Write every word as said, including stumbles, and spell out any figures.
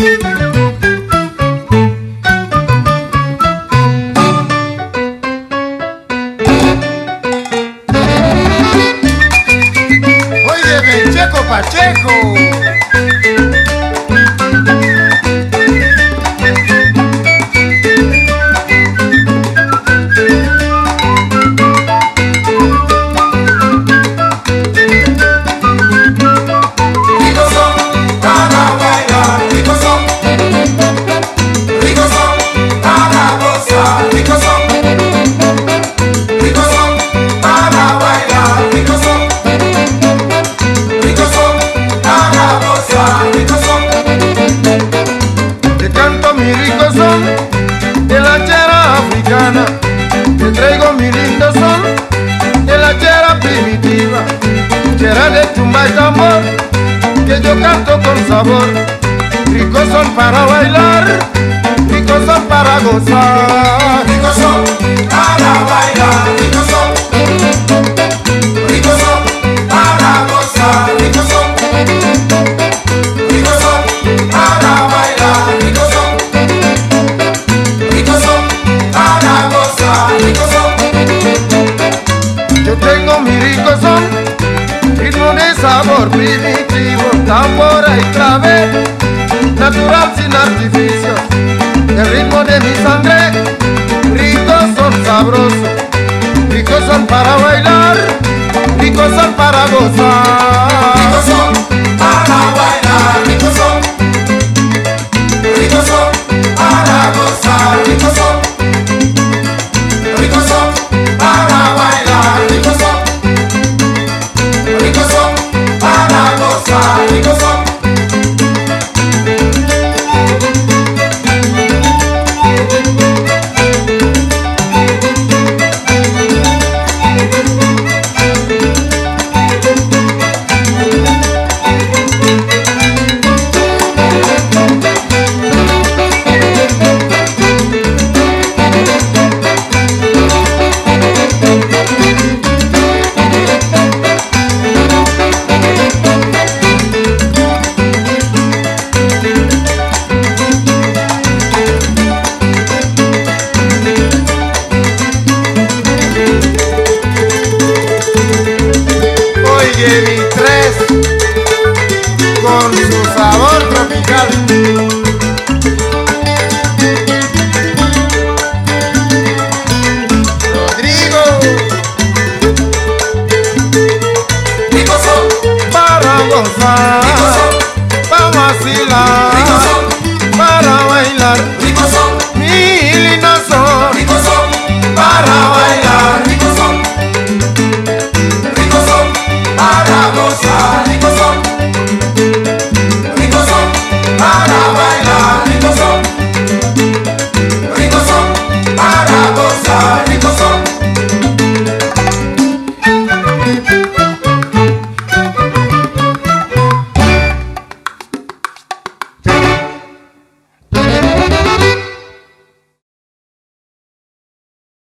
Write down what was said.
Oye, Checo Pacheco. De la chera africana, te traigo mi lindo son de la chera primitiva, chera de tumba y tambor, que yo canto con sabor. Ricos son para bailar, ricos son para gozar, Ricos son para bailar, ricos son, ricos son para gozar, ricos son, ricos son para bailar, ricos son. Yo tengo mi rico son, ritmo de sabor primitivo, tambora y clave, natural sin artificios, el ritmo de mi sangre, ricos son sabrosos, ricos son para bailar, ricos son para gozar.